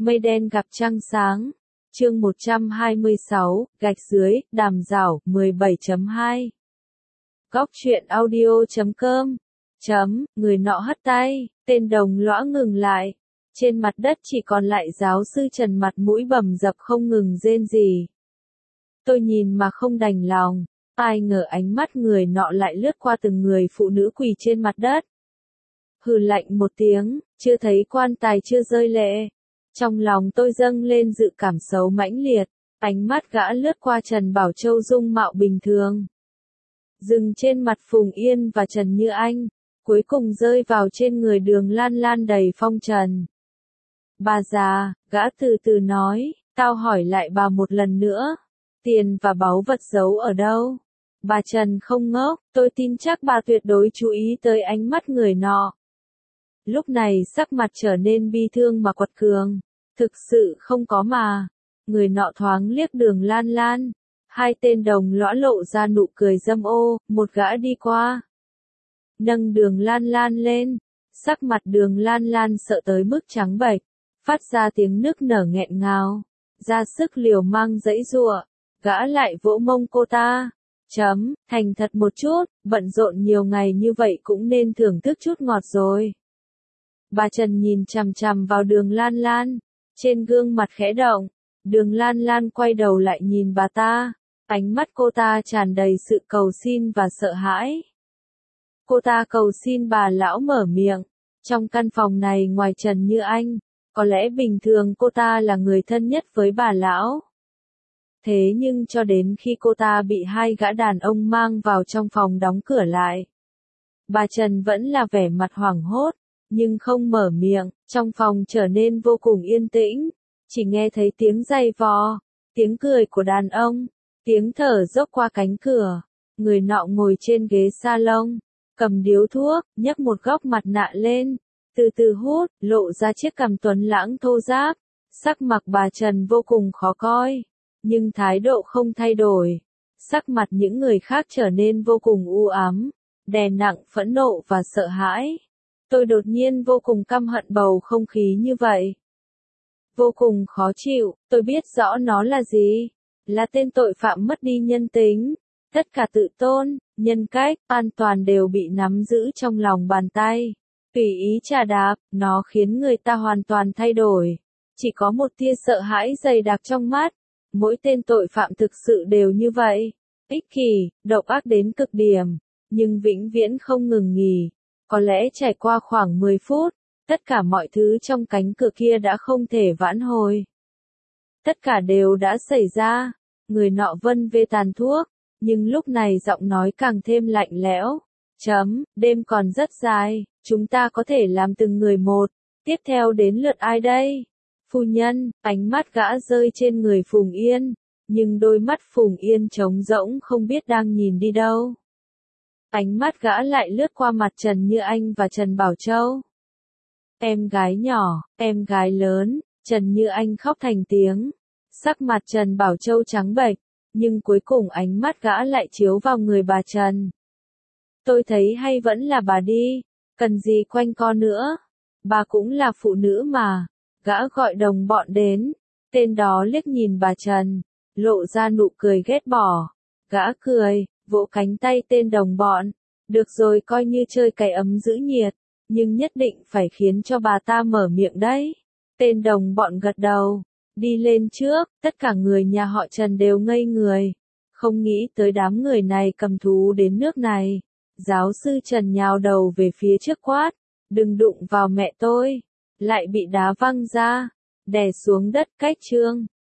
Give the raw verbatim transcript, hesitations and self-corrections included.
Mây đen gặp trăng sáng. Chương một trăm hai mươi sáu, gạch dưới, đàm rảo, mười bảy chấm hai. Góc truyện audio chấm com. Chấm, người nọ hất tay, tên đồng lõa ngừng lại. Trên mặt đất chỉ còn lại giáo sư Trần mặt mũi bầm dập không ngừng rên rỉ. Tôi nhìn mà không đành lòng, ai ngờ ánh mắt người nọ lại lướt qua từng người phụ nữ quỳ trên mặt đất. Hừ lạnh một tiếng, chưa thấy quan tài chưa rơi lệ. Trong lòng tôi dâng lên dự cảm xấu mãnh liệt, ánh mắt gã lướt qua Trần Bảo Châu dung mạo bình thường. Dừng trên mặt Phùng Yên và Trần Như Anh, cuối cùng rơi vào trên người Đường Lan Lan đầy phong trần. Bà già, gã từ từ nói, tao hỏi lại bà một lần nữa, tiền và báu vật giấu ở đâu? Bà Trần không ngốc, tôi tin chắc bà tuyệt đối chú ý tới ánh mắt người nọ. Lúc này sắc mặt trở nên bi thương mà quật cường, thực sự không có mà. Người nọ thoáng liếc Đường Lan Lan, hai tên đồng lõa lộ ra nụ cười dâm ô, một gã đi qua. Nâng Đường Lan Lan lên, sắc mặt Đường Lan Lan sợ tới mức trắng bệch, phát ra tiếng nức nở nghẹn ngào, ra sức liều mang giãy giụa, gã lại vỗ mông cô ta. Chấm, thành thật một chút, bận rộn nhiều ngày như vậy cũng nên thưởng thức chút ngọt rồi. Bà Trần nhìn chằm chằm vào Đường Lan Lan, trên gương mặt khẽ động, Đường Lan Lan quay đầu lại nhìn bà ta, ánh mắt cô ta tràn đầy sự cầu xin và sợ hãi. Cô ta cầu xin bà lão mở miệng, trong căn phòng này ngoài Trần Như Anh, có lẽ bình thường cô ta là người thân nhất với bà lão. Thế nhưng cho đến khi cô ta bị hai gã đàn ông mang vào trong phòng đóng cửa lại, bà Trần vẫn là vẻ mặt hoảng hốt, nhưng không mở miệng, trong phòng trở nên vô cùng yên tĩnh, chỉ nghe thấy tiếng giày vò, tiếng cười của đàn ông, tiếng thở dốc qua cánh cửa, người nọ ngồi trên ghế salon, cầm điếu thuốc, nhấc một góc mặt nạ lên, từ từ hút, lộ ra chiếc cằm tuấn lãng thô ráp, sắc mặt bà Trần vô cùng khó coi, nhưng thái độ không thay đổi, sắc mặt những người khác trở nên vô cùng u ám, đè nặng phẫn nộ và sợ hãi. Tôi đột nhiên vô cùng căm hận bầu không khí như vậy. Vô cùng khó chịu, tôi biết rõ nó là gì. Là tên tội phạm mất đi nhân tính. Tất cả tự tôn, nhân cách, an toàn đều bị nắm giữ trong lòng bàn tay. Tùy ý trà đạp, nó khiến người ta hoàn toàn thay đổi. Chỉ có một tia sợ hãi dày đặc trong mắt. Mỗi tên tội phạm thực sự đều như vậy. Ích kỷ, độc ác đến cực điểm, nhưng vĩnh viễn không ngừng nghỉ. Có lẽ trải qua khoảng mười phút, tất cả mọi thứ trong cánh cửa kia đã không thể vãn hồi. Tất cả đều đã xảy ra, người nọ vân vê tàn thuốc, nhưng lúc này giọng nói càng thêm lạnh lẽo. Chấm, đêm còn rất dài, chúng ta có thể làm từng người một, tiếp theo đến lượt ai đây? Phu nhân, ánh mắt gã rơi trên người Phùng Yên, nhưng đôi mắt Phùng Yên trống rỗng không biết đang nhìn đi đâu. Ánh mắt gã lại lướt qua mặt Trần Như Anh và Trần Bảo Châu. Em gái nhỏ, em gái lớn, Trần Như Anh khóc thành tiếng. Sắc mặt Trần Bảo Châu trắng bệch, nhưng cuối cùng ánh mắt gã lại chiếu vào người bà Trần. Tôi thấy hay vẫn là bà đi, cần gì quanh co nữa. Bà cũng là phụ nữ mà. Gã gọi đồng bọn đến, tên đó liếc nhìn bà Trần, lộ ra nụ cười ghét bỏ. Gã cười, vỗ cánh tay tên đồng bọn, được rồi coi như chơi cái ấm giữ nhiệt, nhưng nhất định phải khiến cho bà ta mở miệng đấy. Tên đồng bọn gật đầu, đi lên trước, tất cả người nhà họ Trần đều ngây người, không nghĩ tới đám người này cầm thú đến nước này. Giáo sư Trần nhào đầu về phía trước quát, đừng đụng vào mẹ tôi, lại bị đá văng ra, đè xuống đất cách chương.